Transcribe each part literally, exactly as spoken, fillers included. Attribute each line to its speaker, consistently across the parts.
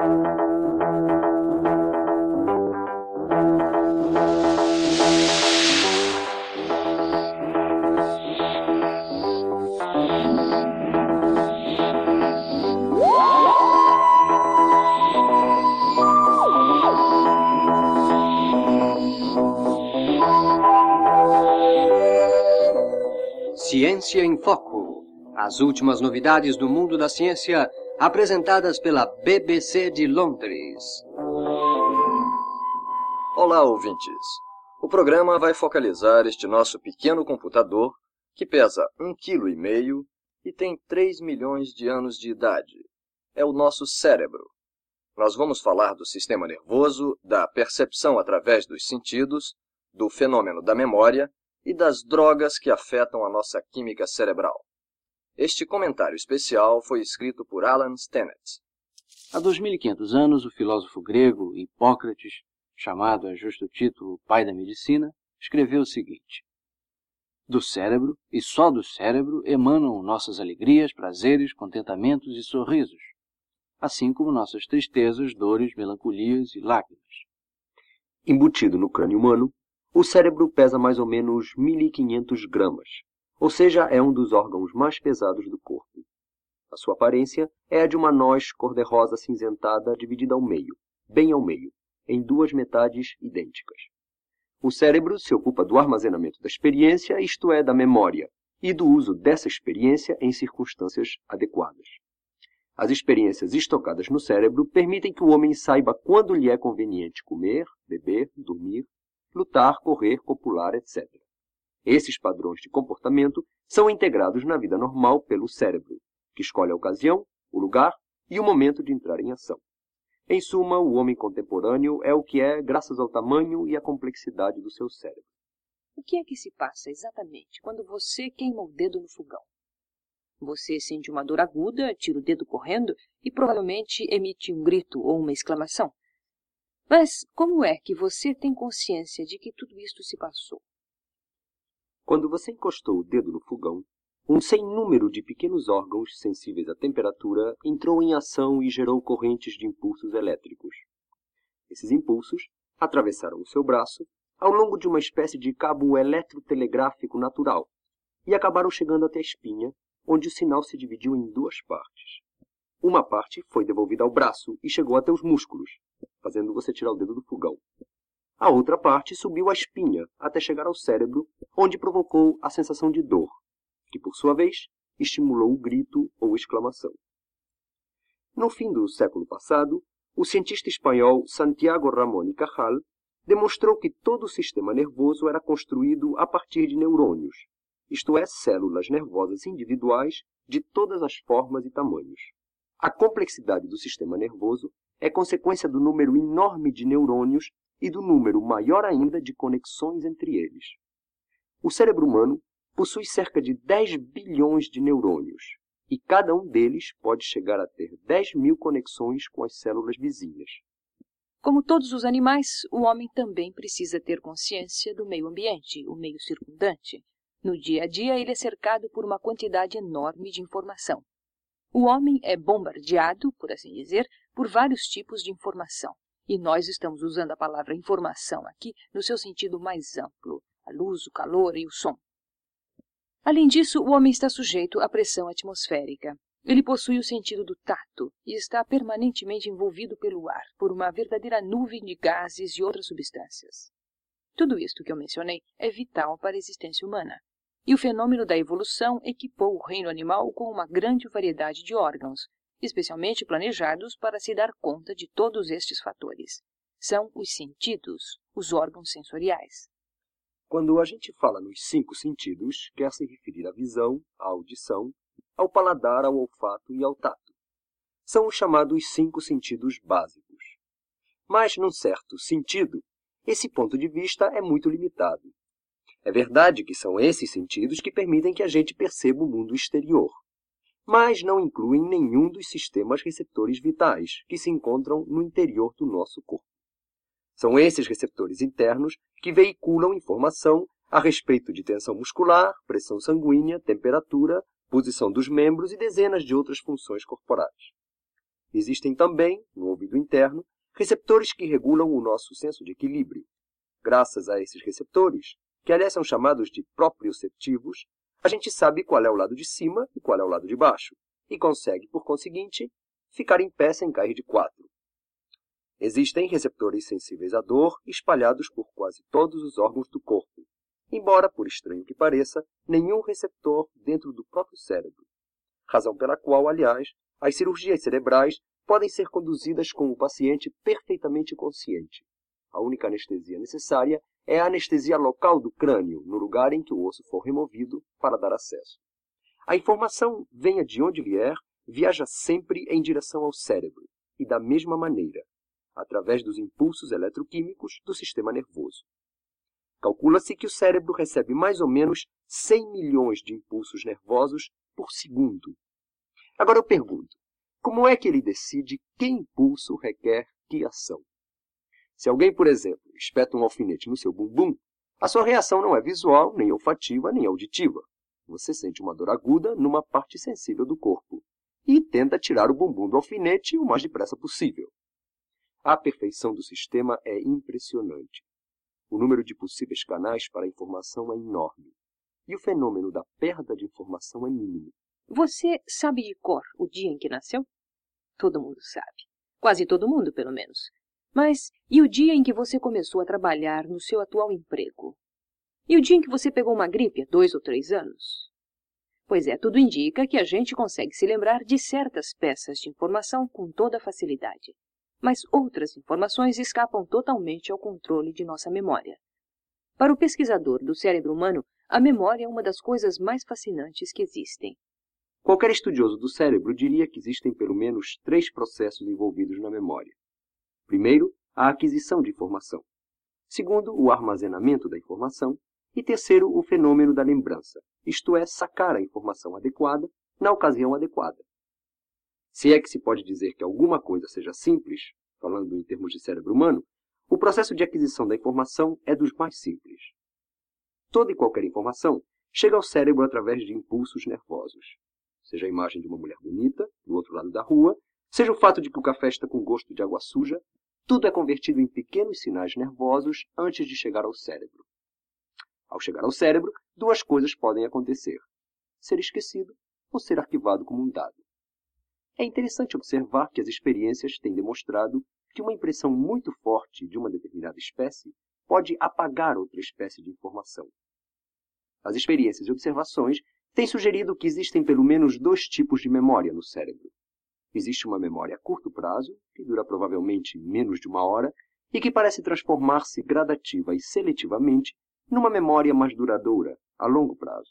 Speaker 1: Ciência em Foco. As últimas novidades do mundo da ciência apresentadas pela B B C de Londres.
Speaker 2: Olá, ouvintes. O programa vai focalizar este nosso pequeno computador que pesa um vírgula cinco quilos e tem três milhões de anos de idade. É o nosso cérebro. Nós vamos falar do sistema nervoso, da percepção através dos sentidos, do fenômeno da memória e das drogas que afetam a nossa química cerebral. Este comentário especial foi escrito por Alan Stennett.
Speaker 3: Há dois mil e quinhentos anos, o filósofo grego Hipócrates, chamado a justo título pai da medicina, escreveu o seguinte: do cérebro, e só do cérebro, emanam nossas alegrias, prazeres, contentamentos e sorrisos, assim como nossas tristezas, dores, melancolias e lágrimas.
Speaker 4: Embutido no crânio humano, o cérebro pesa mais ou menos mil e quinhentos gramas, ou seja, é um dos órgãos mais pesados do corpo. A sua aparência é a de uma noz cor-de-rosa acinzentada dividida ao meio, bem ao meio, em duas metades idênticas. O cérebro se ocupa do armazenamento da experiência, isto é, da memória, e do uso dessa experiência em circunstâncias adequadas. As experiências estocadas no cérebro permitem que o homem saiba quando lhe é conveniente comer, beber, dormir, lutar, correr, copular, etcétera. Esses padrões de comportamento são integrados na vida normal pelo cérebro, que escolhe a ocasião, o lugar e o momento de entrar em ação. Em suma, o homem contemporâneo é o que é graças ao tamanho e à complexidade do seu cérebro.
Speaker 5: O que é que se passa exatamente quando você queima o dedo no fogão? Você sente uma dor aguda, tira o dedo correndo e provavelmente emite um grito ou uma exclamação. Mas como é que você tem consciência de que tudo isto se passou?
Speaker 4: Quando você encostou o dedo no fogão, um sem número de pequenos órgãos sensíveis à temperatura entrou em ação e gerou correntes de impulsos elétricos. Esses impulsos atravessaram o seu braço ao longo de uma espécie de cabo eletrotelegráfico natural e acabaram chegando até a espinha, onde o sinal se dividiu em duas partes. Uma parte foi devolvida ao braço e chegou até os músculos, fazendo você tirar o dedo do fogão. A outra parte subiu a espinha até chegar ao cérebro, onde provocou a sensação de dor, que, por sua vez, estimulou o grito ou exclamação. No fim do século passado, o cientista espanhol Santiago Ramón y Cajal demonstrou que todo o sistema nervoso era construído a partir de neurônios, isto é, células nervosas individuais de todas as formas e tamanhos. A complexidade do sistema nervoso é consequência do número enorme de neurônios e do número maior ainda de conexões entre eles. O cérebro humano possui cerca de dez bilhões de neurônios, e cada um deles pode chegar a ter dez mil conexões com as células vizinhas.
Speaker 5: Como todos os animais, o homem também precisa ter consciência do meio ambiente, o meio circundante. No dia a dia, ele é cercado por uma quantidade enorme de informação. O homem é bombardeado, por assim dizer, por vários tipos de informação. E nós estamos usando a palavra informação aqui no seu sentido mais amplo, a luz, o calor e o som. Além disso, o homem está sujeito à pressão atmosférica. Ele possui o sentido do tato e está permanentemente envolvido pelo ar, por uma verdadeira nuvem de gases e outras substâncias. Tudo isto que eu mencionei é vital para a existência humana. E o fenômeno da evolução equipou o reino animal com uma grande variedade de órgãos, especialmente planejados para se dar conta de todos estes fatores. São os sentidos, os órgãos sensoriais.
Speaker 4: Quando a gente fala nos cinco sentidos, quer se referir à visão, à audição, ao paladar, ao olfato e ao tato. São os chamados cinco sentidos básicos. Mas, num certo sentido, esse ponto de vista é muito limitado. É verdade que são esses sentidos que permitem que a gente perceba o mundo exterior, mas não incluem nenhum dos sistemas receptores vitais que se encontram no interior do nosso corpo. São esses receptores internos que veiculam informação a respeito de tensão muscular, pressão sanguínea, temperatura, posição dos membros e dezenas de outras funções corporais. Existem também, no ouvido interno, receptores que regulam o nosso senso de equilíbrio. Graças a esses receptores, que aliás são chamados de proprioceptivos, a gente sabe qual é o lado de cima e qual é o lado de baixo, e consegue, por conseguinte, ficar em pé sem cair de quatro. Existem receptores sensíveis à dor espalhados por quase todos os órgãos do corpo, embora, por estranho que pareça, nenhum receptor dentro do próprio cérebro. Razão pela qual, aliás, as cirurgias cerebrais podem ser conduzidas com o paciente perfeitamente consciente. A única anestesia necessária é a anestesia local do crânio, no lugar em que o osso for removido para dar acesso. A informação, venha de onde vier, viaja sempre em direção ao cérebro, e da mesma maneira, através dos impulsos eletroquímicos do sistema nervoso. Calcula-se que o cérebro recebe mais ou menos cem milhões de impulsos nervosos por segundo. Agora eu pergunto, como é que ele decide que impulso requer que ação? Se alguém, por exemplo, espeta um alfinete no seu bumbum, a sua reação não é visual, nem olfativa, nem auditiva. Você sente uma dor aguda numa parte sensível do corpo e tenta tirar o bumbum do alfinete o mais depressa possível. A perfeição do sistema é impressionante. O número de possíveis canais para a informação é enorme. E o fenômeno da perda de informação é mínimo.
Speaker 5: Você sabe de cor o dia em que nasceu? Todo mundo sabe. Quase todo mundo, pelo menos. Mas e o dia em que você começou a trabalhar no seu atual emprego? E o dia em que você pegou uma gripe há dois ou três anos? Pois é, tudo indica que a gente consegue se lembrar de certas peças de informação com toda facilidade. Mas outras informações escapam totalmente ao controle de nossa memória. Para o pesquisador do cérebro humano, a memória é uma das coisas mais fascinantes que existem.
Speaker 4: Qualquer estudioso do cérebro diria que existem pelo menos três processos envolvidos na memória. Primeiro, a aquisição de informação. Segundo, o armazenamento da informação. E terceiro, o fenômeno da lembrança, isto é, sacar a informação adequada na ocasião adequada. Se é que se pode dizer que alguma coisa seja simples, falando em termos de cérebro humano, o processo de aquisição da informação é dos mais simples. Toda e qualquer informação chega ao cérebro através de impulsos nervosos. Seja a imagem de uma mulher bonita, do outro lado da rua, seja o fato de que o café está com gosto de água suja, tudo é convertido em pequenos sinais nervosos antes de chegar ao cérebro. Ao chegar ao cérebro, duas coisas podem acontecer: ser esquecido ou ser arquivado como um dado. É interessante observar que as experiências têm demonstrado que uma impressão muito forte de uma determinada espécie pode apagar outra espécie de informação. As experiências e observações têm sugerido que existem pelo menos dois tipos de memória no cérebro. Existe uma memória a curto prazo, que dura provavelmente menos de uma hora, e que parece transformar-se gradativa e seletivamente numa memória mais duradoura, a longo prazo.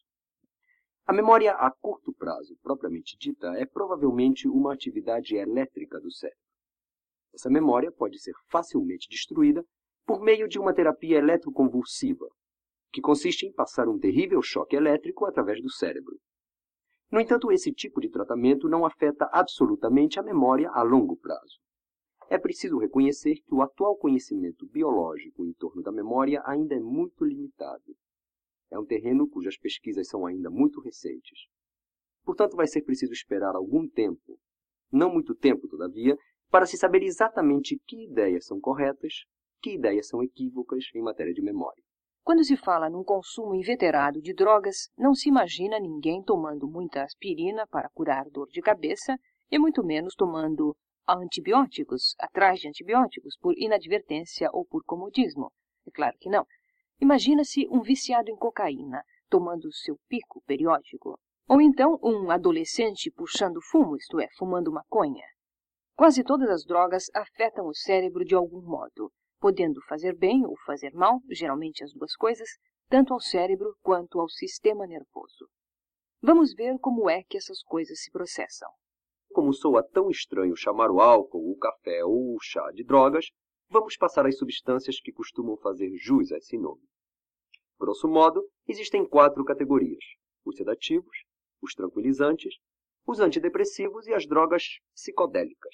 Speaker 4: A memória a curto prazo, propriamente dita, é provavelmente uma atividade elétrica do cérebro. Essa memória pode ser facilmente destruída por meio de uma terapia eletroconvulsiva, que consiste em passar um terrível choque elétrico através do cérebro. No entanto, esse tipo de tratamento não afeta absolutamente a memória a longo prazo. É preciso reconhecer que o atual conhecimento biológico em torno da memória ainda é muito limitado. É um terreno cujas pesquisas são ainda muito recentes. Portanto, vai ser preciso esperar algum tempo, não muito tempo, todavia, para se saber exatamente que ideias são corretas, que ideias são equívocas em matéria de memória.
Speaker 5: Quando se fala num consumo inveterado de drogas, não se imagina ninguém tomando muita aspirina para curar dor de cabeça e muito menos tomando antibióticos, atrás de antibióticos, por inadvertência ou por comodismo. É claro que não. Imagina-se um viciado em cocaína, tomando seu pico periódico. Ou então um adolescente puxando fumo, isto é, fumando maconha. Quase todas as drogas afetam o cérebro de algum modo, podendo fazer bem ou fazer mal, geralmente as duas coisas, tanto ao cérebro quanto ao sistema nervoso. Vamos ver como é que essas coisas se processam.
Speaker 4: Como soa tão estranho chamar o álcool, o café ou o chá de drogas, vamos passar às substâncias que costumam fazer jus a esse nome. Grosso modo, existem quatro categorias: os sedativos, os tranquilizantes, os antidepressivos e as drogas psicodélicas.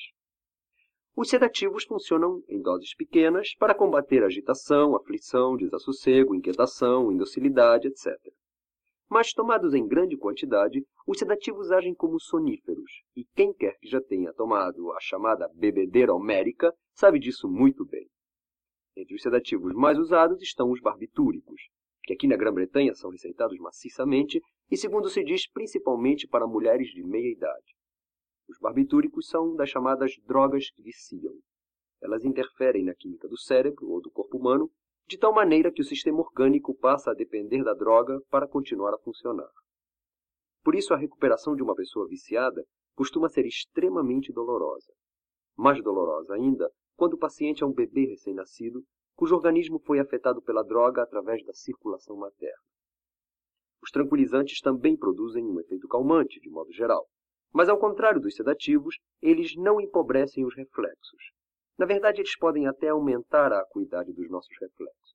Speaker 4: Os sedativos funcionam em doses pequenas para combater agitação, aflição, desassossego, inquietação, indocilidade, etcétera. Mas, tomados em grande quantidade, os sedativos agem como soníferos, e quem quer que já tenha tomado a chamada bebedeira homérica sabe disso muito bem. Entre os sedativos mais usados estão os barbitúricos, que aqui na Grã-Bretanha são receitados maciçamente e, segundo se diz, principalmente para mulheres de meia idade. Os barbitúricos são das chamadas drogas que viciam. Elas interferem na química do cérebro ou do corpo humano, de tal maneira que o sistema orgânico passa a depender da droga para continuar a funcionar. Por isso, a recuperação de uma pessoa viciada costuma ser extremamente dolorosa. Mais dolorosa ainda quando o paciente é um bebê recém-nascido, cujo organismo foi afetado pela droga através da circulação materna. Os tranquilizantes também produzem um efeito calmante, de modo geral, mas, ao contrário dos sedativos, eles não empobrecem os reflexos. Na verdade, eles podem até aumentar a acuidade dos nossos reflexos.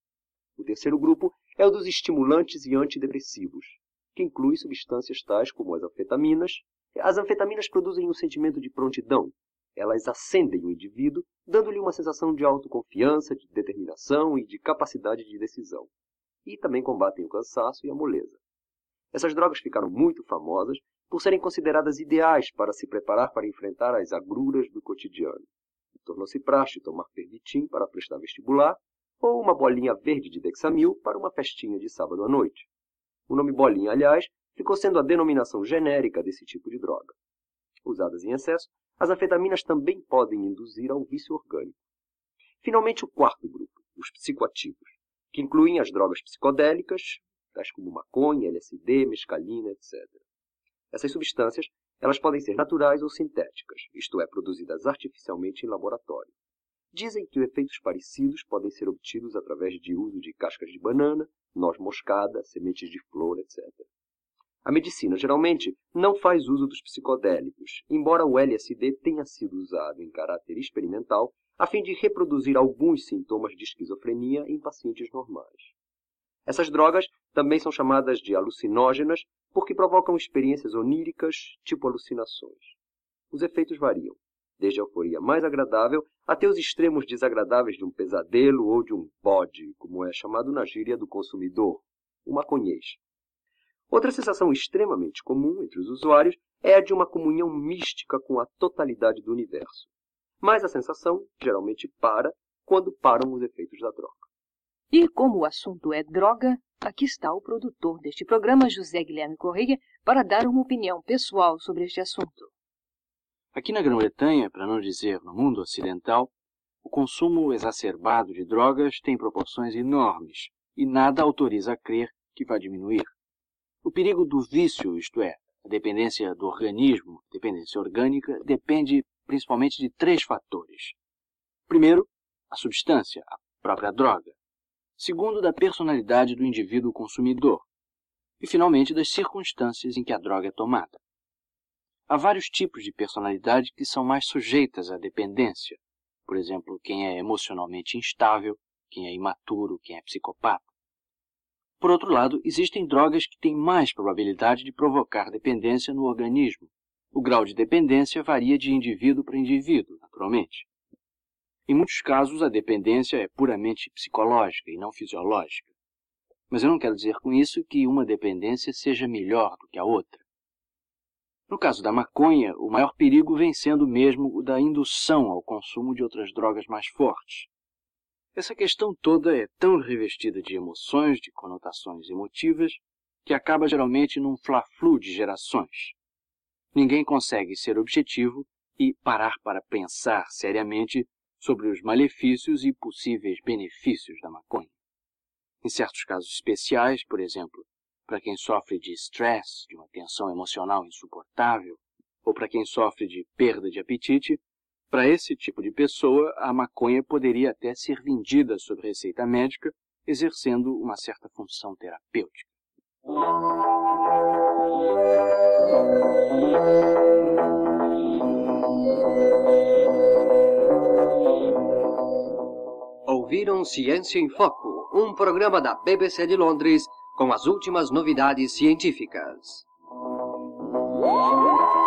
Speaker 4: O terceiro grupo é o dos estimulantes e antidepressivos, que inclui substâncias tais como as anfetaminas. As anfetaminas produzem um sentimento de prontidão. Elas acendem o indivíduo, dando-lhe uma sensação de autoconfiança, de determinação e de capacidade de decisão. E também combatem o cansaço e a moleza. Essas drogas ficaram muito famosas por serem consideradas ideais para se preparar para enfrentar as agruras do cotidiano. Tornou-se praxe tomar Pervitin para prestar vestibular ou uma bolinha verde de Dexamil para uma festinha de sábado à noite. O nome bolinha, aliás, ficou sendo a denominação genérica desse tipo de droga. Usadas em excesso, as anfetaminas também podem induzir ao vício orgânico. Finalmente, o quarto grupo, os psicoativos, que incluem as drogas psicodélicas, tais como maconha, L S D, mescalina, etcétera. Essas substâncias elas podem ser naturais ou sintéticas, isto é, produzidas artificialmente em laboratório. Dizem que efeitos parecidos podem ser obtidos através de uso de cascas de banana, noz moscada, sementes de flor, etcétera. A medicina, geralmente, não faz uso dos psicodélicos, embora o L S D tenha sido usado em caráter experimental a fim de reproduzir alguns sintomas de esquizofrenia em pacientes normais. Essas drogas também são chamadas de alucinógenas porque provocam experiências oníricas, tipo alucinações. Os efeitos variam, desde a euforia mais agradável até os extremos desagradáveis de um pesadelo ou de um bode, como é chamado na gíria do consumidor, o maconhês. Outra sensação extremamente comum entre os usuários é a de uma comunhão mística com a totalidade do universo. Mas a sensação geralmente para quando param os efeitos da droga.
Speaker 5: E como o assunto é droga, aqui está o produtor deste programa, José Guilherme Correia, para dar uma opinião pessoal sobre este assunto.
Speaker 3: Aqui na Grã-Bretanha, para não dizer no mundo ocidental, o consumo exacerbado de drogas tem proporções enormes e nada autoriza a crer que vai diminuir. O perigo do vício, isto é, a dependência do organismo, dependência orgânica, depende principalmente de três fatores. Primeiro, a substância, a própria droga. Segundo, da personalidade do indivíduo consumidor. E, finalmente, das circunstâncias em que a droga é tomada. Há vários tipos de personalidade que são mais sujeitas à dependência. Por exemplo, quem é emocionalmente instável, quem é imaturo, quem é psicopata. Por outro lado, existem drogas que têm mais probabilidade de provocar dependência no organismo. O grau de dependência varia de indivíduo para indivíduo, naturalmente. Em muitos casos, a dependência é puramente psicológica e não fisiológica. Mas eu não quero dizer com isso que uma dependência seja melhor do que a outra. No caso da maconha, o maior perigo vem sendo mesmo o da indução ao consumo de outras drogas mais fortes. Essa questão toda é tão revestida de emoções, de conotações emotivas, que acaba geralmente num fla-flu de gerações. Ninguém consegue ser objetivo e parar para pensar seriamente sobre os malefícios e possíveis benefícios da maconha. Em certos casos especiais, por exemplo, para quem sofre de estresse, de uma tensão emocional insuportável, ou para quem sofre de perda de apetite, para esse tipo de pessoa, a maconha poderia até ser vendida sob receita médica, exercendo uma certa função terapêutica.
Speaker 1: Ouviram Ciência em Foco, um programa da B B C de Londres com as últimas novidades científicas.